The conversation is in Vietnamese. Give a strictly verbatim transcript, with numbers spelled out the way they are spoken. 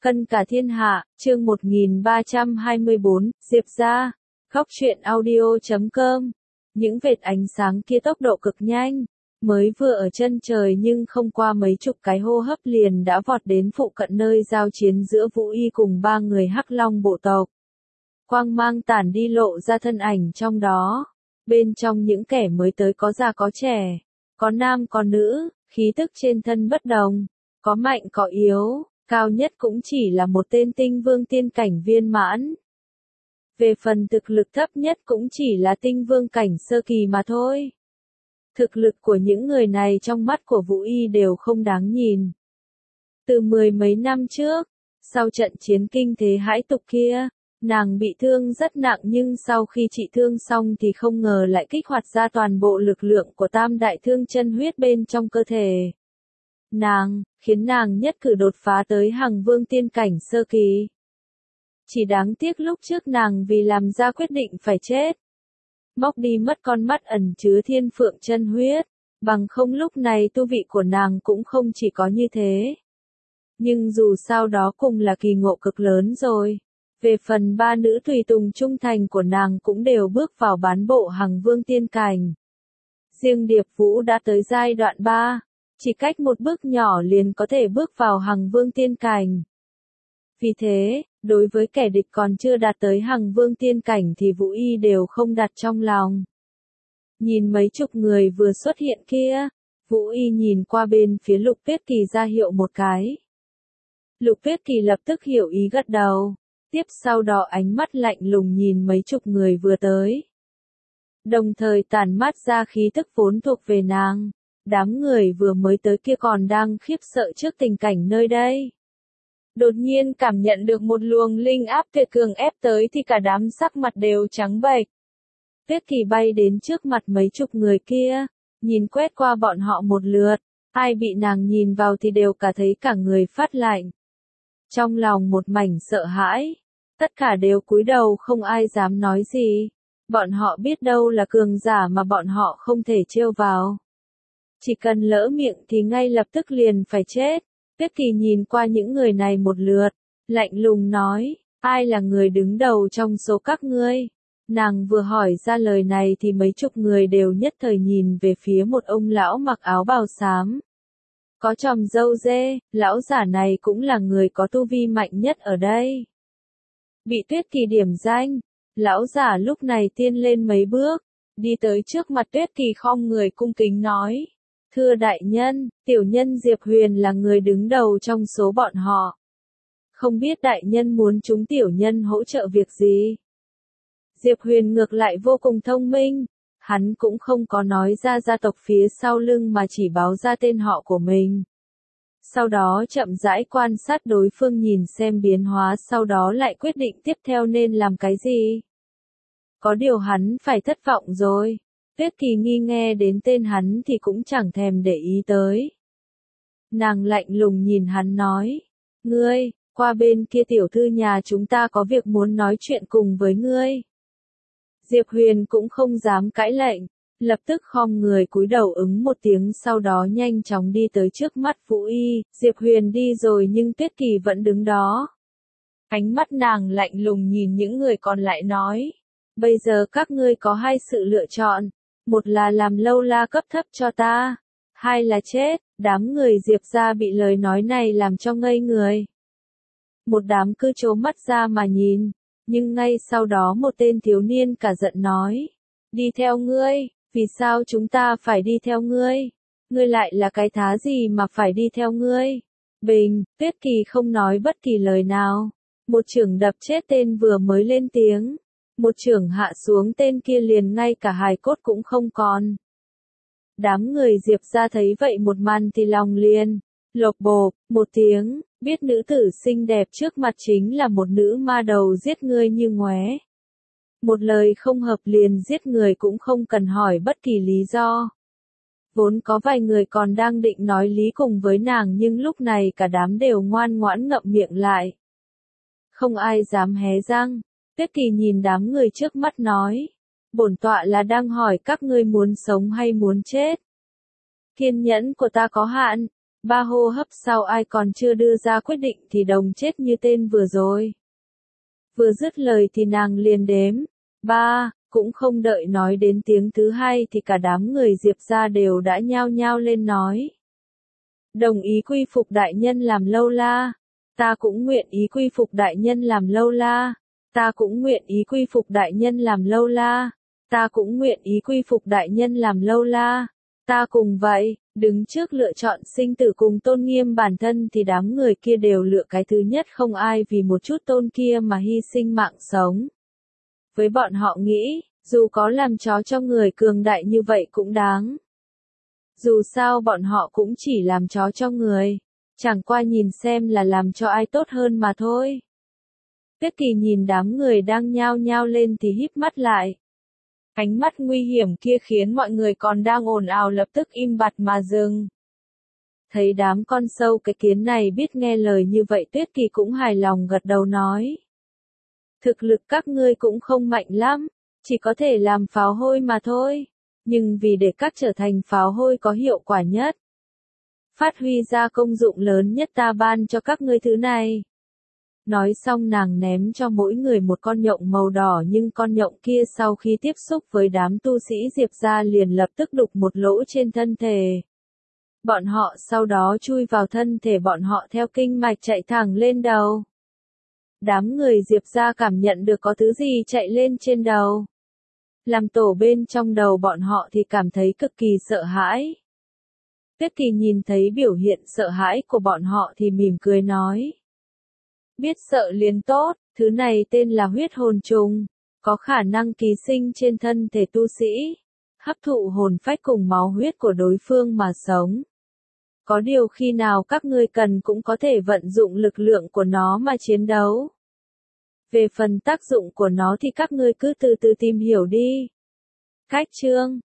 Cân cả thiên hạ, chương một nghìn ba trăm hai mươi bốn, Diệp ra. Khóc chuyện audio chấm com. Những vệt ánh sáng kia tốc độ cực nhanh, mới vừa ở chân trời nhưng không qua mấy chục cái hô hấp liền đã vọt đến phụ cận nơi giao chiến giữa Vũ Y cùng ba người Hắc Long bộ tộc. Quang mang tản đi lộ ra thân ảnh trong đó. Bên trong những kẻ mới tới có già có trẻ, có nam có nữ, khí tức trên thân bất đồng, có mạnh có yếu. Cao nhất cũng chỉ là một tên tinh vương tiên cảnh viên mãn. Về phần thực lực thấp nhất cũng chỉ là tinh vương cảnh sơ kỳ mà thôi. Thực lực của những người này trong mắt của Vũ Y đều không đáng nhìn. Từ mười mấy năm trước, sau trận chiến kinh thế hãi tục kia, nàng bị thương rất nặng nhưng sau khi trị thương xong thì không ngờ lại kích hoạt ra toàn bộ lực lượng của tam đại thương chân huyết bên trong cơ thể. Nàng, khiến nàng nhất cử đột phá tới hằng vương tiên cảnh sơ kỳ. Chỉ đáng tiếc lúc trước nàng vì làm ra quyết định phải chết. Móc đi mất con mắt ẩn chứa thiên phượng chân huyết, bằng không lúc này tu vị của nàng cũng không chỉ có như thế. Nhưng dù sao đó cũng là kỳ ngộ cực lớn rồi. Về phần ba nữ tùy tùng trung thành của nàng cũng đều bước vào bán bộ hằng vương tiên cảnh. Riêng Điệp Vũ đã tới giai đoạn ba. Chỉ cách một bước nhỏ liền có thể bước vào hằng vương tiên cảnh. Vì thế, đối với kẻ địch còn chưa đạt tới hằng vương tiên cảnh thì Vũ Y đều không đặt trong lòng. Nhìn mấy chục người vừa xuất hiện kia, Vũ Y nhìn qua bên phía Lục Tuyết Kỳ ra hiệu một cái. Lục Tuyết Kỳ lập tức hiểu ý gật đầu, tiếp sau đó ánh mắt lạnh lùng nhìn mấy chục người vừa tới. Đồng thời tản mát ra khí tức vốn thuộc về nàng. Đám người vừa mới tới kia còn đang khiếp sợ trước tình cảnh nơi đây. Đột nhiên cảm nhận được một luồng linh áp tuyệt cường ép tới thì cả đám sắc mặt đều trắng bệch. Tuyết Kỳ bay đến trước mặt mấy chục người kia, nhìn quét qua bọn họ một lượt, ai bị nàng nhìn vào thì đều cả thấy cả người phát lạnh. Trong lòng một mảnh sợ hãi, tất cả đều cúi đầu không ai dám nói gì. Bọn họ biết đâu là cường giả mà bọn họ không thể trêu vào. Chỉ cần lỡ miệng thì ngay lập tức liền phải chết. Tuyết Kỳ nhìn qua những người này một lượt, lạnh lùng nói, ai là người đứng đầu trong số các ngươi? Nàng vừa hỏi ra lời này thì mấy chục người đều nhất thời nhìn về phía một ông lão mặc áo bào xám. Có chòm râu dê, lão giả này cũng là người có tu vi mạnh nhất ở đây. Bị Tuyết Kỳ điểm danh, lão giả lúc này tiên lên mấy bước, đi tới trước mặt Tuyết Kỳ khom người cung kính nói. Thưa đại nhân, tiểu nhân Diệp Huyền là người đứng đầu trong số bọn họ. Không biết đại nhân muốn chúng tiểu nhân hỗ trợ việc gì? Diệp Huyền ngược lại vô cùng thông minh, hắn cũng không có nói ra gia tộc phía sau lưng mà chỉ báo ra tên họ của mình. Sau đó chậm rãi quan sát đối phương nhìn xem biến hóa sau đó lại quyết định tiếp theo nên làm cái gì. Có điều hắn phải thất vọng rồi. Tuyết Kỳ nghi nghe đến tên hắn thì cũng chẳng thèm để ý tới. Nàng lạnh lùng nhìn hắn nói, ngươi, qua bên kia tiểu thư nhà chúng ta có việc muốn nói chuyện cùng với ngươi. Diệp Huyền cũng không dám cãi lệnh, lập tức khom người cúi đầu ứng một tiếng sau đó nhanh chóng đi tới trước mắt Vũ Y. Diệp Huyền đi rồi nhưng Tuyết Kỳ vẫn đứng đó. Ánh mắt nàng lạnh lùng nhìn những người còn lại nói, bây giờ các ngươi có hai sự lựa chọn. Một là làm lâu la cấp thấp cho ta, hai là chết. Đám người Diệp ra bị lời nói này làm cho ngây người. Một đám cứ trố mắt ra mà nhìn, nhưng ngay sau đó một tên thiếu niên cả giận nói, đi theo ngươi, vì sao chúng ta phải đi theo ngươi? Ngươi lại là cái thá gì mà phải đi theo ngươi? Bình, Tuyết Kỳ không nói bất kỳ lời nào, một chưởng đập chết tên vừa mới lên tiếng. Một chưởng hạ xuống tên kia liền ngay cả hài cốt cũng không còn. Đám người Diệp ra thấy vậy một màn thì lòng liền lộp bộp một tiếng, biết nữ tử xinh đẹp trước mặt chính là một nữ ma đầu giết người như ngoé. Một lời không hợp liền giết người cũng không cần hỏi bất kỳ lý do. Vốn có vài người còn đang định nói lý cùng với nàng nhưng lúc này cả đám đều ngoan ngoãn ngậm miệng lại. Không ai dám hé răng. Tuyết Kỳ nhìn đám người trước mắt nói, bổn tọa là đang hỏi các ngươi muốn sống hay muốn chết. Kiên nhẫn của ta có hạn, Ba hô hấp sau ai còn chưa đưa ra quyết định thì đồng chết như tên vừa rồi. Vừa dứt lời thì nàng liền đếm. Ba, cũng không đợi nói đến tiếng thứ hai thì cả đám người Diệp gia đều đã nhao nhao lên nói. Đồng ý quy phục đại nhân làm lâu la. Ta cũng nguyện ý quy phục đại nhân làm lâu la. Ta cũng nguyện ý quy phục đại nhân làm lâu la. Ta cũng nguyện ý quy phục đại nhân làm lâu la. Ta cùng vậy, đứng trước lựa chọn sinh tử cùng tôn nghiêm bản thân thì đám người kia đều lựa cái thứ nhất, không ai vì một chút tôn kia mà hy sinh mạng sống. Với bọn họ nghĩ, dù có làm chó cho người cường đại như vậy cũng đáng. Dù sao bọn họ cũng chỉ làm chó cho người, chẳng qua nhìn xem là làm cho ai tốt hơn mà thôi. Tuyết Kỳ nhìn đám người đang nhao nhao lên thì híp mắt lại. Ánh mắt nguy hiểm kia khiến mọi người còn đang ồn ào lập tức im bặt mà dừng. Thấy đám con sâu cái kiến này biết nghe lời như vậy Tuyết Kỳ cũng hài lòng gật đầu nói. Thực lực các ngươi cũng không mạnh lắm, chỉ có thể làm pháo hôi mà thôi. Nhưng vì để các trở thành pháo hôi có hiệu quả nhất, phát huy ra công dụng lớn nhất ta ban cho các ngươi thứ này. Nói xong nàng ném cho mỗi người một con nhộng màu đỏ, nhưng con nhộng kia sau khi tiếp xúc với đám tu sĩ Diệp gia liền lập tức đục một lỗ trên thân thể. Bọn họ sau đó chui vào thân thể bọn họ theo kinh mạch chạy thẳng lên đầu. Đám người Diệp gia cảm nhận được có thứ gì chạy lên trên đầu. Làm tổ bên trong đầu bọn họ thì cảm thấy cực kỳ sợ hãi. Tuyết Kỳ nhìn thấy biểu hiện sợ hãi của bọn họ thì mỉm cười nói. Biết sợ liền tốt, thứ này tên là huyết hồn trùng, có khả năng ký sinh trên thân thể tu sĩ, hấp thụ hồn phách cùng máu huyết của đối phương mà sống. Có điều khi nào các ngươi cần cũng có thể vận dụng lực lượng của nó mà chiến đấu. Về phần tác dụng của nó thì các ngươi cứ từ từ tìm hiểu đi. Cách chương